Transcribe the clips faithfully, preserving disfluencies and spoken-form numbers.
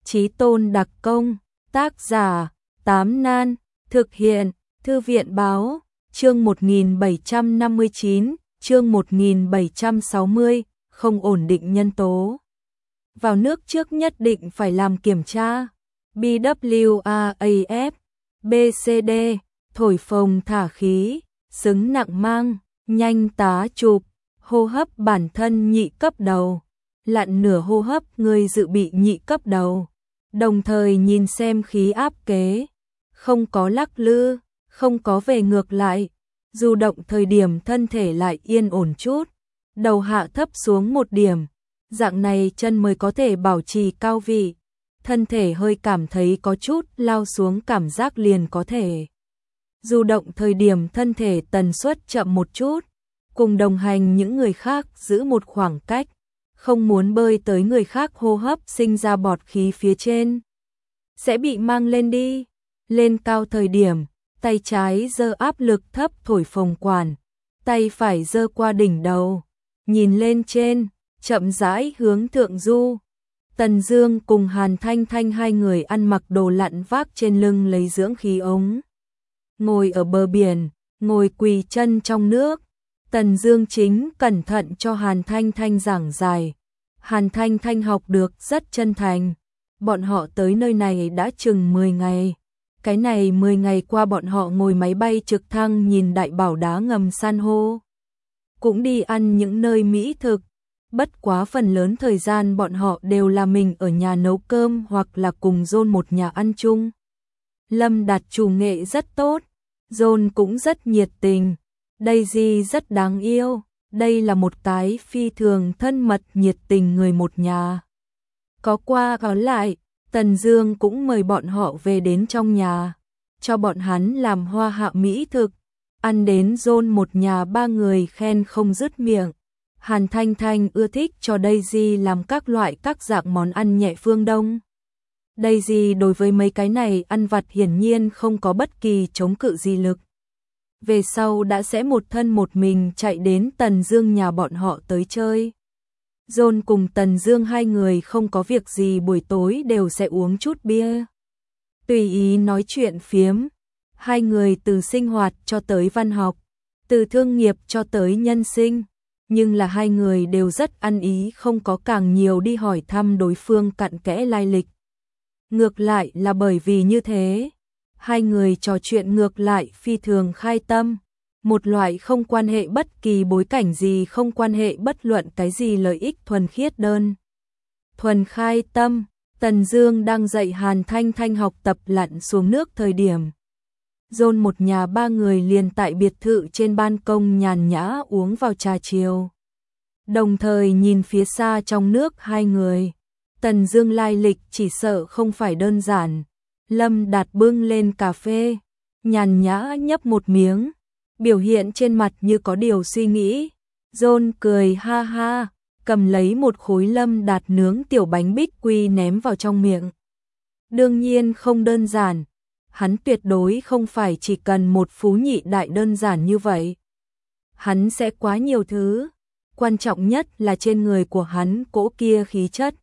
Chí Tôn đặc công, tác giả, Tám Nan, thực hiện, Thư viện báo, chương một nghìn bảy trăm năm mươi chín, chương một nghìn bảy trăm sáu mươi, không ổn định nhân tố. Vào nước trước nhất định phải làm kiểm tra. bê vê a ép, bê xê đê, thổi phồng thả khí, xứng nặng mang, nhanh tá chụp, hô hấp bản thân nhị cấp đầu, lặn nửa hô hấp người dự bị nhị cấp đầu, đồng thời nhìn xem khí áp kế, không có lắc lư, không có về ngược lại, dù động thời điểm thân thể lại yên ổn chút, đầu hạ thấp xuống một điểm, dạng này chân mới có thể bảo trì cao vị, thân thể hơi cảm thấy có chút lao xuống cảm giác liền có thể. Dù động thời điểm thân thể tần suất chậm một chút, cùng đồng hành những người khác giữ một khoảng cách, không muốn bơi tới người khác hô hấp sinh ra bọt khí phía trên. Sẽ bị mang lên đi, lên cao thời điểm, tay trái giơ áp lực thấp thổi phồng quản, tay phải giơ qua đỉnh đầu, nhìn lên trên, chậm rãi hướng thượng du. Tần Dương cùng Hàn Thanh Thanh hai người ăn mặc đồ lặn vác trên lưng lấy dưỡng khí ống. Ngồi ở bờ biển, ngồi quỳ chân trong nước. Tần Dương chính cẩn thận cho Hàn Thanh Thanh giảng giải. Hàn Thanh Thanh học được rất chân thành. Bọn họ tới nơi này đã chừng mười ngày. Cái này mười ngày qua bọn họ ngồi máy bay trực thăng nhìn đại bảo đá ngầm san hô. Cũng đi ăn những nơi mỹ thực. Bất quá phần lớn thời gian bọn họ đều là mình ở nhà nấu cơm hoặc là cùng John một nhà ăn chung. Lâm Đạt chủ nghệ rất tốt, John cũng rất nhiệt tình, Daisy rất đáng yêu, đây là một cái phi thường thân mật nhiệt tình người một nhà. Có qua có lại, Tần Dương cũng mời bọn họ về đến trong nhà, cho bọn hắn làm hoa hạ mỹ thực, ăn đến John một nhà ba người khen không dứt miệng. Hàn Thanh Thanh ưa thích cho Daisy làm các loại các dạng món ăn nhẹ phương Đông. Daisy đối với mấy cái này ăn vặt hiển nhiên không có bất kỳ chống cự gì lực. Về sau đã sẽ một thân một mình chạy đến Tần Dương nhà bọn họ tới chơi. John cùng Tần Dương hai người không có việc gì buổi tối đều sẽ uống chút bia. Tùy ý nói chuyện phiếm. Hai người từ sinh hoạt cho tới văn học, từ thương nghiệp cho tới nhân sinh. Nhưng là hai người đều rất ăn ý không có càng nhiều đi hỏi thăm đối phương cặn kẽ lai lịch. Ngược lại là bởi vì như thế, hai người trò chuyện ngược lại phi thường khai tâm, một loại không quan hệ bất kỳ bối cảnh gì, không quan hệ bất luận cái gì lợi ích thuần khiết đơn. Thuần khai tâm, Tần Dương đang dạy Hàn Thanh Thanh học tập lặn xuống nước thời điểm. John một nhà ba người liền tại biệt thự trên ban công nhàn nhã uống vào trà chiều. Đồng thời nhìn phía xa trong nước hai người. Tần Dương lai lịch chỉ sợ không phải đơn giản. Lâm Đạt bưng lên cà phê, nhàn nhã nhấp một miếng, biểu hiện trên mặt như có điều suy nghĩ. John cười ha ha, cầm lấy một khối Lâm Đạt nướng tiểu bánh bích quy ném vào trong miệng. Đương nhiên không đơn giản. Hắn tuyệt đối không phải chỉ cần một phú nhị đại đơn giản như vậy. Hắn sẽ quá nhiều thứ, quan trọng nhất là trên người của hắn cỗ kia khí chất.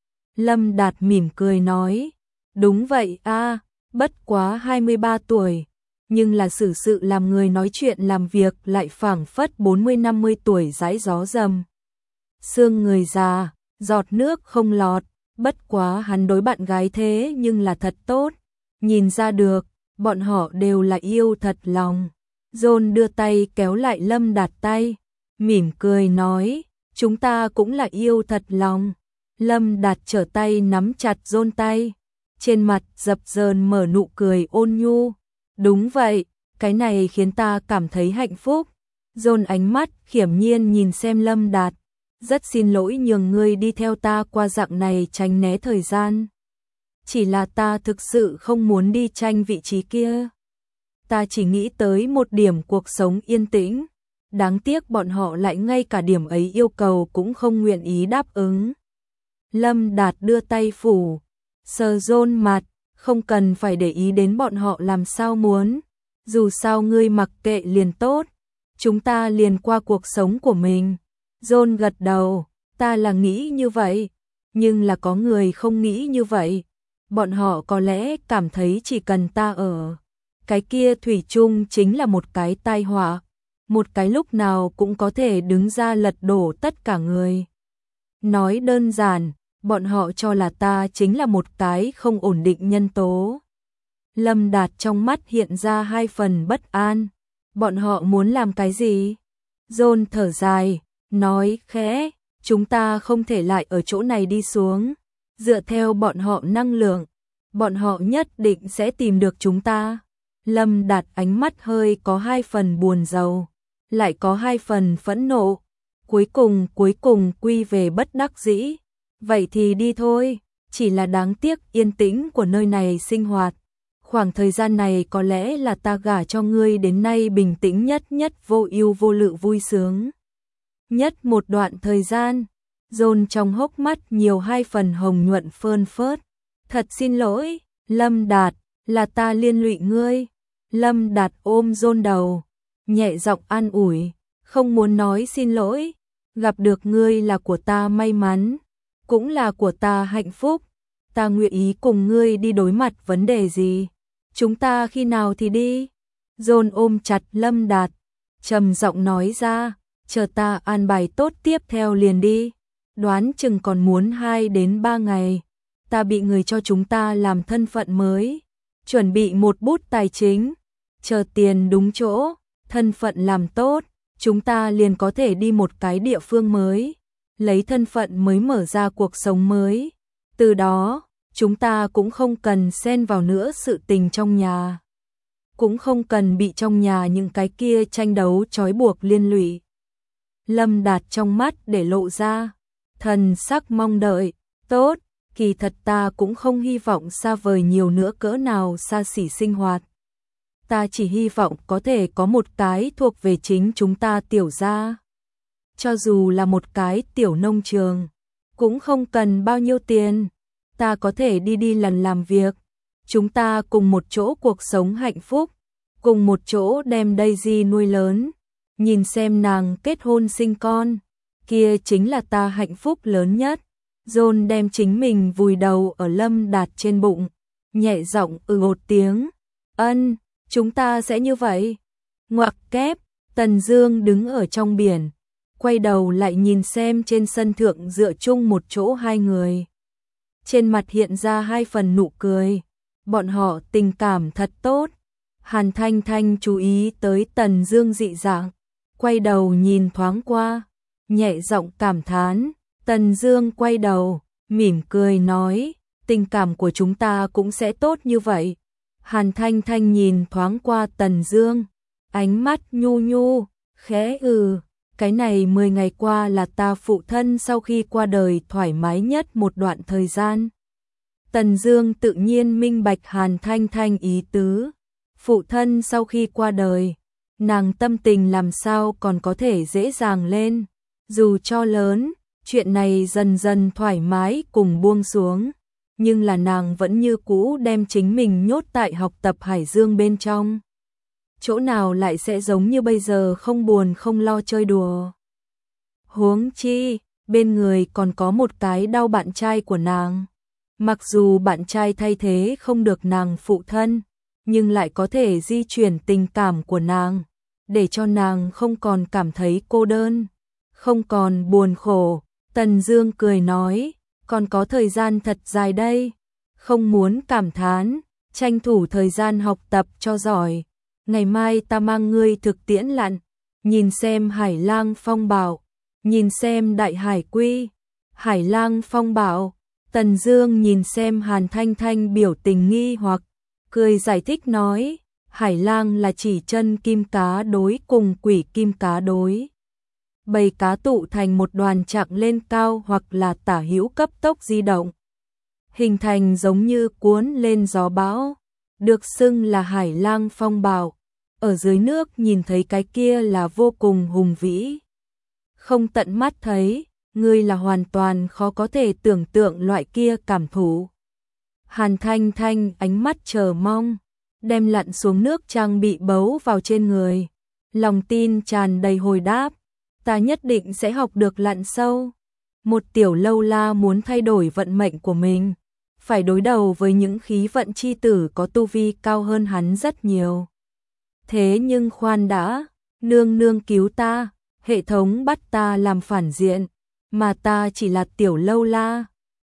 Lâm Đạt mỉm cười nói, đúng vậy a, bất quá hai mươi ba tuổi, nhưng là xử sự làm người nói chuyện làm việc lại phảng phất bốn mươi năm mươi tuổi dãi gió dầm. Xương người già, giọt nước không lọt, bất quá hắn đối bạn gái thế nhưng là thật tốt. Nhìn ra được, bọn họ đều là yêu thật lòng. John đưa tay kéo lại Lâm Đạt tay, mỉm cười nói, chúng ta cũng là yêu thật lòng. Lâm Đạt trở tay nắm chặt John tay, trên mặt dập dờn mở nụ cười ôn nhu. Đúng vậy, cái này khiến ta cảm thấy hạnh phúc. John ánh mắt khiểm nhiên nhìn xem Lâm Đạt, rất xin lỗi nhường ngươi đi theo ta qua dạng này tránh né thời gian. Chỉ là ta thực sự không muốn đi tranh vị trí kia. Ta chỉ nghĩ tới một điểm cuộc sống yên tĩnh. Đáng tiếc bọn họ lại ngay cả điểm ấy yêu cầu cũng không nguyện ý đáp ứng. Lâm Đạt đưa tay phủ, sờ John mặt, không cần phải để ý đến bọn họ làm sao muốn. Dù sao ngươi mặc kệ liền tốt, chúng ta liền qua cuộc sống của mình. John gật đầu, ta là nghĩ như vậy, nhưng là có người không nghĩ như vậy. bọn họ có lẽ cảm thấy chỉ cần ta ở, cái kia thủy chung chính là một cái tai họa, một cái lúc nào cũng có thể đứng ra lật đổ tất cả người. Nói đơn giản, bọn họ cho là ta chính là một cái không ổn định nhân tố. Lâm Đạt trong mắt hiện ra hai phần bất an. Bọn họ muốn làm cái gì? John thở dài, nói khẽ, chúng ta không thể lại ở chỗ này đi xuống. Dựa theo bọn họ năng lượng, bọn họ nhất định sẽ tìm được chúng ta. Lâm Đạt ánh mắt hơi có hai phần buồn rầu, lại có hai phần phẫn nộ. Cuối cùng, cuối cùng quy về bất đắc dĩ. Vậy thì đi thôi, chỉ là đáng tiếc yên tĩnh của nơi này sinh hoạt. Khoảng thời gian này có lẽ là ta gả cho ngươi đến nay bình tĩnh nhất nhất vô ưu vô lự vui sướng. Nhất một đoạn thời gian, John trong hốc mắt nhiều hai phần hồng nhuận phơn phớt. Thật xin lỗi, Lâm Đạt, là ta liên lụy ngươi. Lâm Đạt ôm John đầu, nhẹ giọng an ủi, không muốn nói xin lỗi. Gặp được ngươi là của ta may mắn, cũng là của ta hạnh phúc. Ta nguyện ý cùng ngươi đi đối mặt vấn đề gì. Chúng ta khi nào thì đi? John ôm chặt Lâm Đạt, trầm giọng nói ra, chờ ta an bài tốt tiếp theo liền đi. Đoán chừng còn muốn hai đến ba ngày. Ta bị người cho chúng ta làm thân phận mới, chuẩn bị một bút tài chính, chờ tiền đúng chỗ, thân phận làm tốt, chúng ta liền có thể đi một cái địa phương mới, lấy thân phận mới mở ra cuộc sống mới. Từ đó, chúng ta cũng không cần xen vào nữa sự tình trong nhà, cũng không cần bị trong nhà những cái kia tranh đấu trói buộc liên lụy. Lâm Đạt trong mắt để lộ ra thần sắc mong đợi. Tốt, kỳ thật ta cũng không hy vọng xa vời nhiều nữa cỡ nào xa xỉ sinh hoạt. Ta chỉ hy vọng có thể có một cái thuộc về chính chúng ta tiểu gia. Cho dù là một cái tiểu nông trường, cũng không cần bao nhiêu tiền. Ta có thể đi đi lần làm việc. Chúng ta cùng một chỗ cuộc sống hạnh phúc, cùng một chỗ đem Daisy nuôi lớn. Nhìn xem nàng kết hôn sinh con, kia chính là ta hạnh phúc lớn nhất. John đem chính mình vùi đầu ở Lâm Đạt trên bụng, nhẹ giọng ừ một tiếng. Ân, chúng ta sẽ như vậy. Ngoặc kép, Tần Dương đứng ở trong biển, quay đầu lại nhìn xem trên sân thượng dựa chung một chỗ hai người. Trên mặt hiện ra hai phần nụ cười, bọn họ tình cảm thật tốt. Hàn Thanh Thanh chú ý tới Tần Dương dị dạng, quay đầu nhìn thoáng qua, nhẹ giọng cảm thán. Tần Dương quay đầu, mỉm cười nói, tình cảm của chúng ta cũng sẽ tốt như vậy. Hàn Thanh Thanh nhìn thoáng qua Tần Dương, ánh mắt nhu nhu, khẽ ừ, cái này mười ngày qua là ta phụ thân sau khi qua đời thoải mái nhất một đoạn thời gian. Tần Dương tự nhiên minh bạch Hàn Thanh Thanh ý tứ, phụ thân sau khi qua đời, nàng tâm tình làm sao còn có thể dễ dàng lên, dù cho lớn, chuyện này dần dần thoải mái cùng buông xuống, nhưng là nàng vẫn như cũ đem chính mình nhốt tại học tập Hải Dương bên trong. Chỗ nào lại sẽ giống như bây giờ không buồn không lo chơi đùa. Huống chi, bên người còn có một cái đau bạn trai của nàng. Mặc dù bạn trai thay thế không được nàng phụ thân, nhưng lại có thể di chuyển tình cảm của nàng, để cho nàng không còn cảm thấy cô đơn, không còn buồn khổ. Tần Dương cười nói, còn có thời gian thật dài đây, không muốn cảm thán, tranh thủ thời gian học tập cho giỏi. Ngày mai ta mang ngươi thực tiễn lặn, nhìn xem Hải Lang Phong Bảo, nhìn xem Đại Hải Quy. Hải Lang Phong Bảo, Tần Dương nhìn xem Hàn Thanh Thanh biểu tình nghi hoặc, cười giải thích nói, Hải Lang là chỉ chân kim cá đối cùng quỷ kim cá đối. Bầy cá tụ thành một đoàn chặng lên cao hoặc là tả hữu cấp tốc di động, hình thành giống như cuốn lên gió bão, được xưng là Hải Lang Phong Bảo. Ở dưới nước nhìn thấy cái kia là vô cùng hùng vĩ. Không tận mắt thấy, ngươi là hoàn toàn khó có thể tưởng tượng loại kia cảm thụ. Hàn Thanh Thanh ánh mắt chờ mong, đem lặn xuống nước trang bị bấu vào trên người. Lòng tin tràn đầy hồi đáp, ta nhất định sẽ học được lặn sâu. Một tiểu lâu la muốn thay đổi vận mệnh của mình, phải đối đầu với những khí vận chi tử có tu vi cao hơn hắn rất nhiều. Thế nhưng khoan đã, nương nương cứu ta, hệ thống bắt ta làm phản diện, mà ta chỉ là tiểu lâu la,